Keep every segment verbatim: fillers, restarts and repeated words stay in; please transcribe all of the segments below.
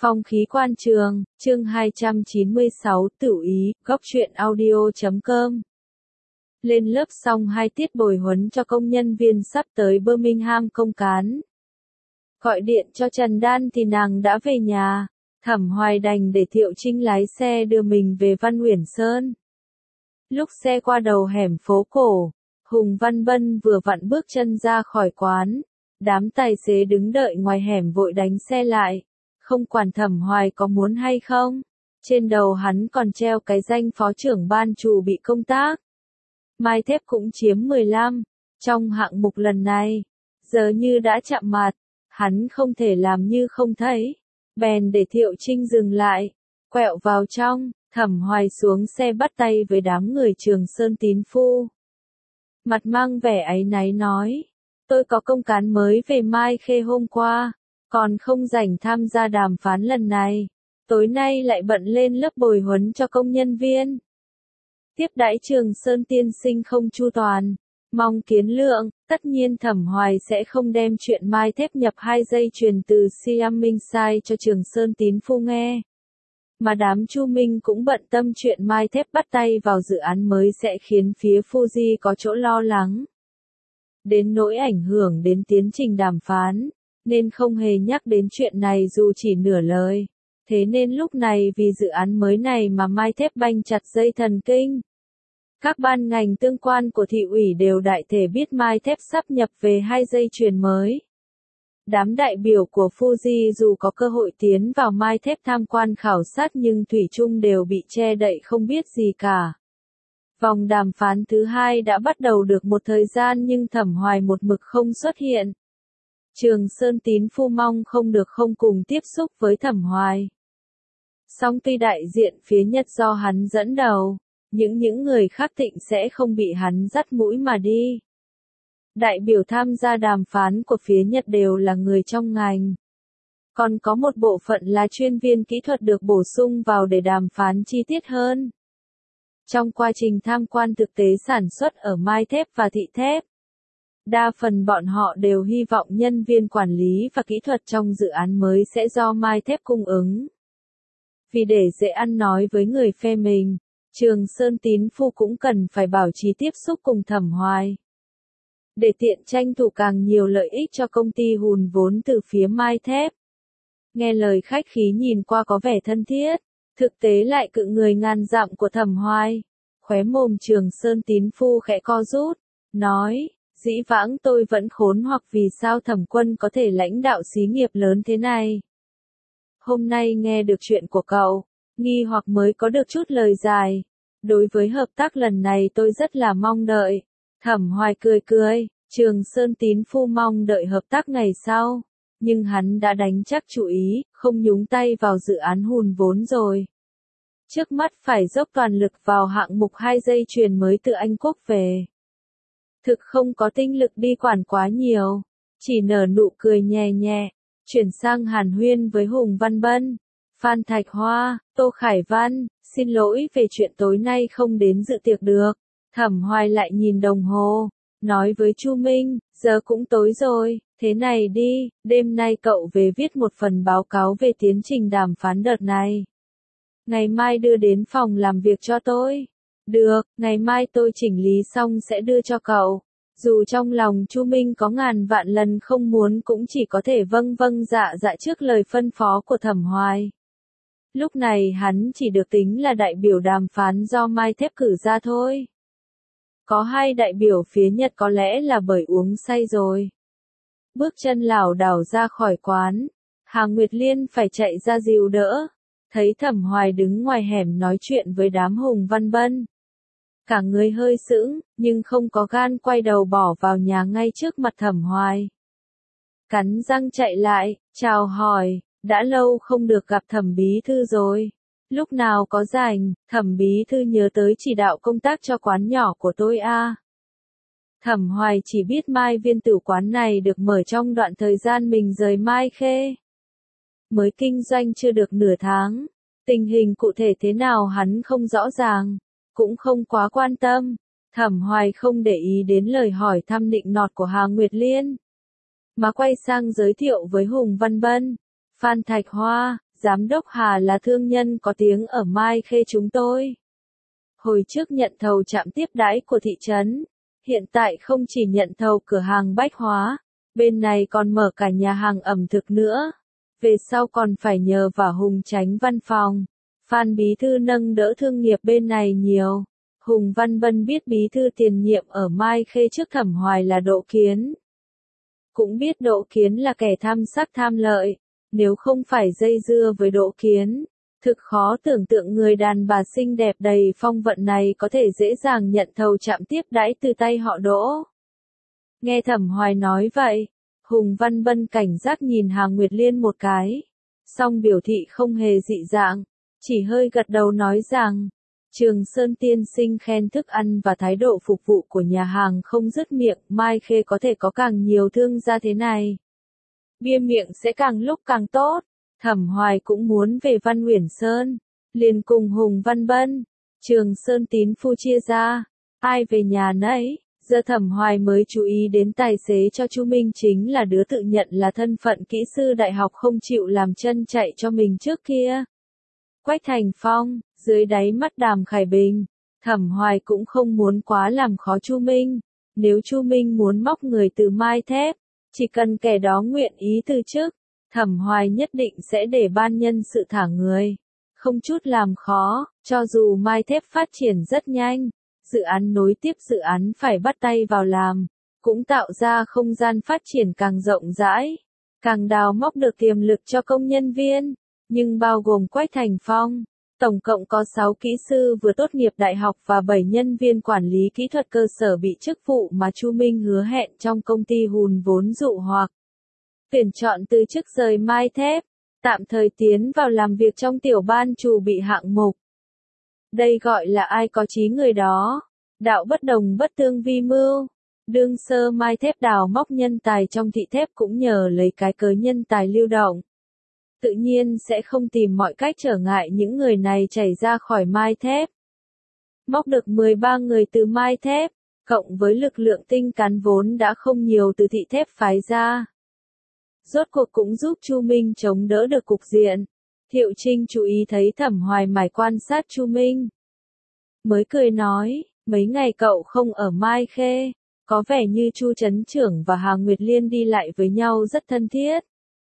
Phong khí quan trường, chương hai trăm chín mươi sáu, Tửu ý, góc truyện audio chấm com. Lên lớp xong hai tiết bồi huấn cho công nhân viên sắp tới Birmingham công cán. Gọi điện cho Trần Đan thì nàng đã về nhà, Thẩm Hoài đành để Thiệu Trinh lái xe đưa mình về Văn Uyển Sơn. Lúc xe qua đầu hẻm phố cổ, Hùng Văn Bân vừa vặn bước chân ra khỏi quán, đám tài xế đứng đợi ngoài hẻm vội đánh xe lại. Không quản Thẩm Hoài có muốn hay không, trên đầu hắn còn treo cái danh phó trưởng ban chủ bị công tác. Mai Thép cũng chiếm mười lăm, trong hạng mục lần này, giờ như đã chạm mặt, hắn không thể làm như không thấy, bèn để Thiệu Trinh dừng lại, quẹo vào trong, Thẩm Hoài xuống xe bắt tay với đám người Trường Sơn tín phu. Mặt mang vẻ áy náy nói, tôi có công cán mới về Mai Khê hôm qua. Còn không rảnh tham gia đàm phán lần này, tối nay lại bận lên lớp bồi huấn cho công nhân viên. Tiếp đãi Trường Sơn tiên sinh không chu toàn, mong kiến lượng, tất nhiên Thẩm Hoài sẽ không đem chuyện Mai Thép nhập hai dây chuyền từ Siam Minh sai cho Trường Sơn tín phu nghe. Mà đám Chu Minh cũng bận tâm chuyện Mai Thép bắt tay vào dự án mới sẽ khiến phía Fuji có chỗ lo lắng. Đến nỗi ảnh hưởng đến tiến trình đàm phán, nên không hề nhắc đến chuyện này dù chỉ nửa lời. Thế nên lúc này vì dự án mới này mà Mai Thép banh chặt dây thần kinh. Các ban ngành tương quan của thị ủy đều đại thể biết Mai Thép sắp nhập về hai dây chuyền mới. Đám đại biểu của Fuji dù có cơ hội tiến vào Mai Thép tham quan khảo sát nhưng thủy chung đều bị che đậy không biết gì cả. Vòng đàm phán thứ hai đã bắt đầu được một thời gian nhưng Thẩm Hoài một mực không xuất hiện. Trường Sơn tín phu mong không được không cùng tiếp xúc với Thẩm Hoài. Song tuy đại diện phía Nhật do hắn dẫn đầu, những những người khác Thịnh sẽ không bị hắn dắt mũi mà đi. Đại biểu tham gia đàm phán của phía Nhật đều là người trong ngành. Còn có một bộ phận là chuyên viên kỹ thuật được bổ sung vào để đàm phán chi tiết hơn. Trong quá trình tham quan thực tế sản xuất ở Mai Thép và Thị Thép, đa phần bọn họ đều hy vọng nhân viên quản lý và kỹ thuật trong dự án mới sẽ do Mai Thép cung ứng. Vì để dễ ăn nói với người phe mình, Trường Sơn tín phu cũng cần phải bảo trì tiếp xúc cùng Thẩm Hoài. Để tiện tranh thủ càng nhiều lợi ích cho công ty hùn vốn từ phía Mai Thép. Nghe lời khách khí nhìn qua có vẻ thân thiết, thực tế lại cự người ngàn dặm của Thẩm Hoài. Khóe mồm Trường Sơn tín phu khẽ co rút, nói, dĩ vãng tôi vẫn khốn hoặc vì sao Thẩm Quân có thể lãnh đạo xí nghiệp lớn thế này. Hôm nay nghe được chuyện của cậu, nghi hoặc mới có được chút lời dài. Đối với hợp tác lần này tôi rất là mong đợi. Thẩm Hoài cười cười, Trường Sơn tín phu mong đợi hợp tác ngày sau. Nhưng hắn đã đánh chắc chủ ý, không nhúng tay vào dự án hùn vốn rồi. Trước mắt phải dốc toàn lực vào hạng mục hai dây chuyền mới từ Anh Quốc về. Thực không có tinh lực đi quản quá nhiều, chỉ nở nụ cười nhẹ nhẹ, chuyển sang hàn huyên với Hùng Văn Bân, Phan Thạch Hoa, Tô Khải Văn, xin lỗi về chuyện tối nay không đến dự tiệc được. Thẩm Hoài lại nhìn đồng hồ, nói với Chu Minh, giờ cũng tối rồi, thế này đi, đêm nay cậu về viết một phần báo cáo về tiến trình đàm phán đợt này. Ngày mai đưa đến phòng làm việc cho tôi. Được, ngày mai tôi chỉnh lý xong sẽ đưa cho cậu. Dù trong lòng Chu Minh có ngàn vạn lần không muốn cũng chỉ có thể vâng vâng dạ dạ trước lời phân phó của Thẩm Hoài. Lúc này hắn chỉ được tính là đại biểu đàm phán do Mai Thép cử ra thôi. Có hai đại biểu phía Nhật có lẽ là bởi uống say rồi. Bước chân lảo đảo ra khỏi quán, Hà Nguyệt Liên phải chạy ra dìu đỡ. Thấy Thẩm Hoài đứng ngoài hẻm nói chuyện với đám Hùng Văn Bân. Cả người hơi sững, nhưng không có gan quay đầu bỏ vào nhà ngay trước mặt Thẩm Hoài. Cắn răng chạy lại, chào hỏi, đã lâu không được gặp Thẩm bí thư rồi. Lúc nào có rảnh, Thẩm bí thư nhớ tới chỉ đạo công tác cho quán nhỏ của tôi a. À. Thẩm Hoài chỉ biết Mai Viên tử quán này được mở trong đoạn thời gian mình rời Mai Khê. Mới kinh doanh chưa được nửa tháng, tình hình cụ thể thế nào hắn không rõ ràng, cũng không quá quan tâm. Thẩm Hoài không để ý đến lời hỏi thăm nịnh nọt của Hà Nguyệt Liên, mà quay sang giới thiệu với Hùng Văn Bân, Phan Thạch Hoa, Giám đốc Hà là thương nhân có tiếng ở Mai Khê chúng tôi. Hồi trước nhận thầu trạm tiếp đãi của thị trấn, hiện tại không chỉ nhận thầu cửa hàng bách hóa, bên này còn mở cả nhà hàng ẩm thực nữa. Về sau còn phải nhờ vào Hùng Chánh văn phòng. Phan bí thư nâng đỡ thương nghiệp bên này nhiều. Hùng Văn Bân biết bí thư tiền nhiệm ở Mai Khê trước Thẩm Hoài là Đỗ Kiến. Cũng biết Đỗ Kiến là kẻ tham sắc tham lợi, nếu không phải dây dưa với Đỗ Kiến, thực khó tưởng tượng người đàn bà xinh đẹp đầy phong vận này có thể dễ dàng nhận thầu trạm tiếp đãi từ tay họ Đỗ. Nghe Thẩm Hoài nói vậy, Hùng Văn Bân cảnh giác nhìn Hà Nguyệt Liên một cái, song biểu thị không hề dị dạng, chỉ hơi gật đầu nói rằng, Trường Sơn tiên sinh khen thức ăn và thái độ phục vụ của nhà hàng không dứt miệng, Mai Khê có thể có càng nhiều thương gia thế này. Bia miệng sẽ càng lúc càng tốt. Thẩm Hoài cũng muốn về Văn Uyển Sơn, liền cùng Hùng Văn Bân, Trường Sơn tín phu chia ra, ai về nhà nấy. Giờ Thẩm Hoài mới chú ý đến tài xế cho Chu Minh chính là đứa tự nhận là thân phận kỹ sư đại học không chịu làm chân chạy cho mình trước kia. Quách Thành Phong, dưới đáy mắt Đàm Khải Bình, Thẩm Hoài cũng không muốn quá làm khó Chu Minh. Nếu Chu Minh muốn móc người từ Mai Thép, chỉ cần kẻ đó nguyện ý từ chức, Thẩm Hoài nhất định sẽ để ban nhân sự thả người. Không chút làm khó, cho dù Mai Thép phát triển rất nhanh, dự án nối tiếp dự án phải bắt tay vào làm, cũng tạo ra không gian phát triển càng rộng rãi, càng đào móc được tiềm lực cho công nhân viên. Nhưng bao gồm Quách Thành Phong, tổng cộng có sáu kỹ sư vừa tốt nghiệp đại học và bảy nhân viên quản lý kỹ thuật cơ sở bị chức vụ mà Chu Minh hứa hẹn trong công ty hùn vốn dụ hoặc tuyển chọn từ chức rời Mai Thép, tạm thời tiến vào làm việc trong tiểu ban chủ bị hạng mục. Đây gọi là ai có chí người đó, đạo bất đồng bất tương vi mưu. Đương sơ Mai Thép đào móc nhân tài trong thị thép cũng nhờ lấy cái cớ nhân tài lưu động. Tự nhiên sẽ không tìm mọi cách trở ngại những người này chảy ra khỏi Mai Thép. Móc được mười ba người từ Mai Thép, cộng với lực lượng tinh cán vốn đã không nhiều từ thị thép phái ra. Rốt cuộc cũng giúp Chu Minh chống đỡ được cục diện. Thiệu Trinh chú ý thấy Thẩm Hoài mải quan sát Chu Minh. Mới cười nói, mấy ngày cậu không ở Mai Khê, có vẻ như Chu Trấn Trưởng và Hà Nguyệt Liên đi lại với nhau rất thân thiết.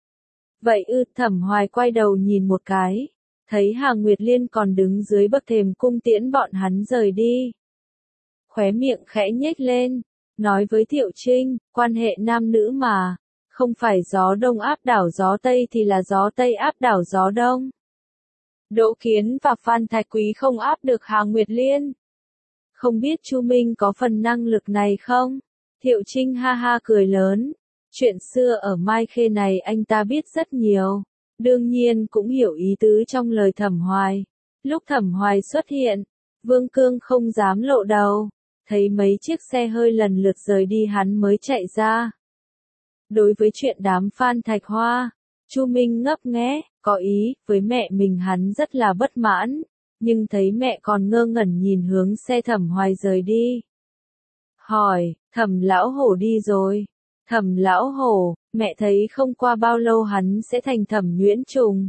Vậy ư, Thẩm Hoài quay đầu nhìn một cái, thấy Hà Nguyệt Liên còn đứng dưới bậc thềm cung tiễn bọn hắn rời đi. Khóe miệng khẽ nhếch lên, nói với Thiệu Trinh, quan hệ nam nữ mà, không phải gió đông áp đảo gió tây thì là gió tây áp đảo gió đông. Đỗ Kiến và Phan Thạch Quý không áp được Hà Nguyệt Liên. Không biết Chu Minh có phần năng lực này không? Thiệu Trinh ha ha cười lớn. Chuyện xưa ở Mai Khê này anh ta biết rất nhiều. Đương nhiên cũng hiểu ý tứ trong lời Thẩm Hoài. Lúc Thẩm Hoài xuất hiện, Vương Cương không dám lộ đầu. Thấy mấy chiếc xe hơi lần lượt rời đi hắn mới chạy ra. Đối với chuyện đám Phan Thạch Hoa, Chu Minh ngấp nghé, có ý, với mẹ mình hắn rất là bất mãn, nhưng thấy mẹ còn ngơ ngẩn nhìn hướng xe Thẩm Hoài rời đi. Hỏi, Thẩm lão hổ đi rồi. Thẩm lão hổ, mẹ thấy không qua bao lâu hắn sẽ thành Thẩm Nhuyễn Trùng.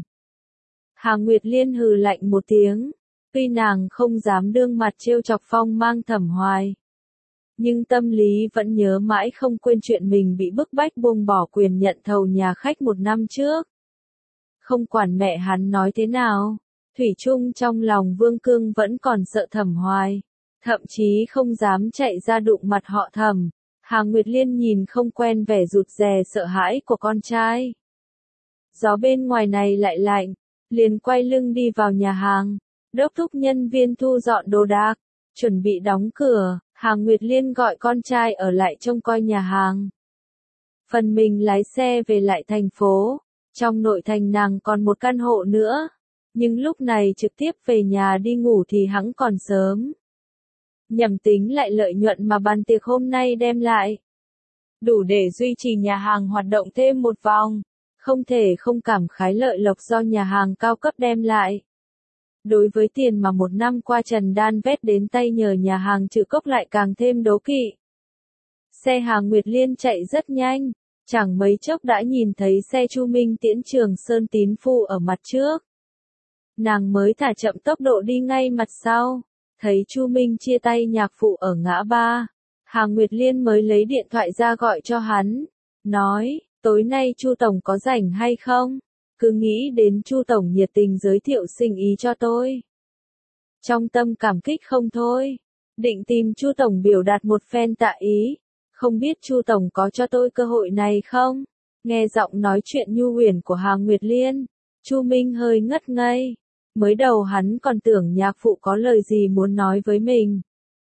Hà Nguyệt Liên hừ lạnh một tiếng, tuy nàng không dám đương mặt trêu chọc phong mang Thẩm Hoài. Nhưng tâm lý vẫn nhớ mãi không quên chuyện mình bị bức bách buông bỏ quyền nhận thầu nhà khách một năm trước. Không quản mẹ hắn nói thế nào, thủy chung trong lòng Vương Cương vẫn còn sợ Thẩm Hoài, thậm chí không dám chạy ra đụng mặt họ Thẩm. Hà Nguyệt Liên nhìn không quen vẻ rụt rè sợ hãi của con trai. Gió bên ngoài này lại lạnh, liền quay lưng đi vào nhà hàng, đốc thúc nhân viên thu dọn đồ đạc, chuẩn bị đóng cửa. Hà Nguyệt Liên gọi con trai ở lại trông coi nhà hàng. Phần mình lái xe về lại thành phố, trong nội thành nàng còn một căn hộ nữa, nhưng lúc này trực tiếp về nhà đi ngủ thì hẵng còn sớm. Nhằm tính lại lợi nhuận mà bàn tiệc hôm nay đem lại, đủ để duy trì nhà hàng hoạt động thêm một vòng, không thể không cảm khái lợi lộc do nhà hàng cao cấp đem lại. Đối với tiền mà một năm qua Trần Đan vét đến tay nhờ nhà hàng trừ cốc lại càng thêm đố kỵ. Xe Hà Nguyệt Liên chạy rất nhanh, Chẳng mấy chốc đã nhìn thấy xe Chu Minh tiễn Trường Sơn tín phu ở mặt trước. Nàng mới thả chậm tốc độ đi ngay mặt sau, thấy Chu Minh chia tay nhạc phụ ở ngã ba. Hà Nguyệt Liên mới lấy điện thoại ra gọi cho hắn, nói, tối nay Chu Tổng có rảnh hay không? Cứ nghĩ đến Chu Tổng nhiệt tình giới thiệu sinh ý cho tôi. Trong tâm cảm kích không thôi, định tìm Chu Tổng biểu đạt một phen tạ ý, không biết Chu Tổng có cho tôi cơ hội này không? Nghe giọng nói chuyện nhu huyền của Hà Nguyệt Liên, Chu Minh hơi ngất ngây, mới đầu hắn còn tưởng nhạc phụ có lời gì muốn nói với mình.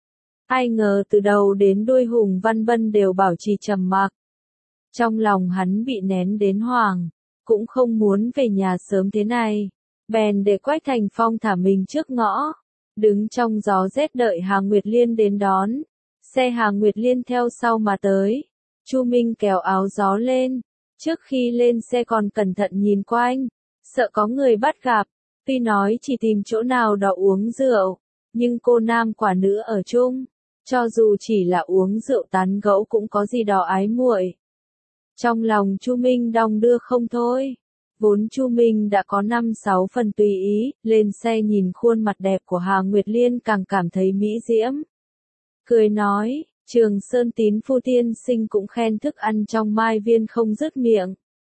Ai ngờ từ đầu đến đuôi Hùng Văn Bân đều bảo trì trầm mặc. Trong lòng hắn bị nén đến hoảng, cũng không muốn về nhà sớm thế này, bèn để Quách Thành Phong thả mình trước ngõ, đứng trong gió rét đợi Hà Nguyệt Liên đến đón. Xe Hà Nguyệt Liên theo sau mà tới, Chu Minh kéo áo gió lên, trước khi lên xe còn cẩn thận nhìn quanh, sợ có người bắt gặp, tuy nói chỉ tìm chỗ nào đó uống rượu, nhưng cô nam quả nữ ở chung, cho dù chỉ là uống rượu tán gẫu cũng có gì đó ái muội. Trong lòng Chu Minh đong đưa không thôi, vốn Chu Minh đã có năm sáu phần tùy ý, lên xe nhìn khuôn mặt đẹp của Hà Nguyệt Liên càng cảm thấy mỹ diễm. Cười nói, Trường Sơn tín phu tiên sinh cũng khen thức ăn trong Mai Viên không dứt miệng.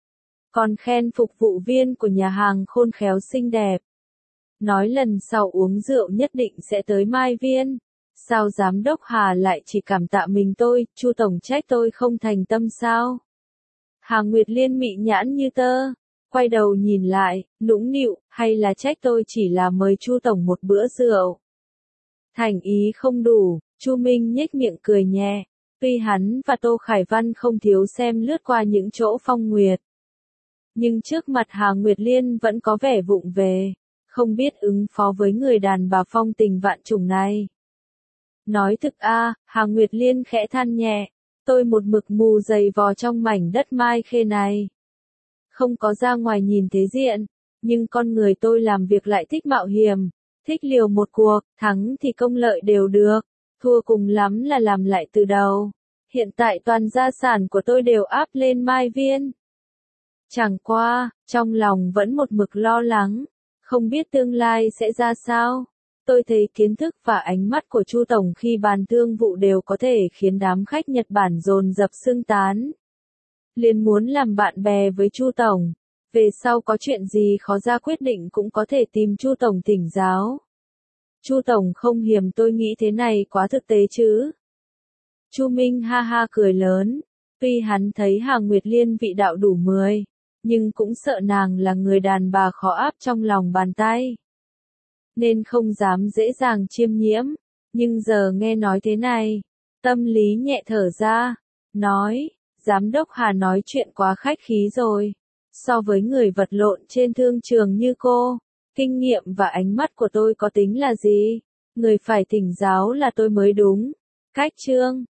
Còn khen phục vụ viên của nhà hàng khôn khéo xinh đẹp. Nói lần sau uống rượu nhất định sẽ tới Mai Viên. Sao giám đốc Hà lại chỉ cảm tạ mình tôi, Chu Tổng trách tôi không thành tâm sao? Hà Nguyệt Liên mị nhãn như tơ, quay đầu nhìn lại, nũng nịu, hay là trách tôi chỉ là mời Chu Tổng một bữa rượu. Thành ý không đủ, Chu Minh nhếch miệng cười nhẹ, tuy hắn và Tô Khải Văn không thiếu xem lướt qua những chỗ phong nguyệt. Nhưng trước mặt Hà Nguyệt Liên vẫn có vẻ vụng về, không biết ứng phó với người đàn bà phong tình vạn trùng này. Nói thực a, Hà Nguyệt Liên khẽ than nhẹ, tôi một mực mù dày vò trong mảnh đất Mai Khê này. Không có ra ngoài nhìn thế diện, nhưng con người tôi làm việc lại thích mạo hiểm, thích liều một cuộc, thắng thì công lợi đều được, thua cùng lắm là làm lại từ đầu. Hiện tại toàn gia sản của tôi đều áp lên Mai Viên. Chẳng qua, trong lòng vẫn một mực lo lắng, không biết tương lai sẽ ra sao. Tôi thấy kiến thức và ánh mắt của Chu Tổng khi bàn thương vụ đều có thể khiến đám khách Nhật Bản dồn dập xưng tán. Liền muốn làm bạn bè với Chu Tổng, về sau có chuyện gì khó ra quyết định cũng có thể tìm Chu Tổng thỉnh giáo. Chu Tổng không hiềm tôi nghĩ thế này quá thực tế chứ. Chu Minh ha ha cười lớn, tuy hắn thấy Hà Nguyệt Liên vị đạo đủ mười, nhưng cũng sợ nàng là người đàn bà khó áp trong lòng bàn tay. Nên không dám dễ dàng chiêm nhiễm, nhưng giờ nghe nói thế này, tâm lý nhẹ thở ra, nói, giám đốc Hà nói chuyện quá khách khí rồi, so với người vật lộn trên thương trường như cô, kinh nghiệm và ánh mắt của tôi có tính là gì, người phải thỉnh giáo là tôi mới đúng. Cách chương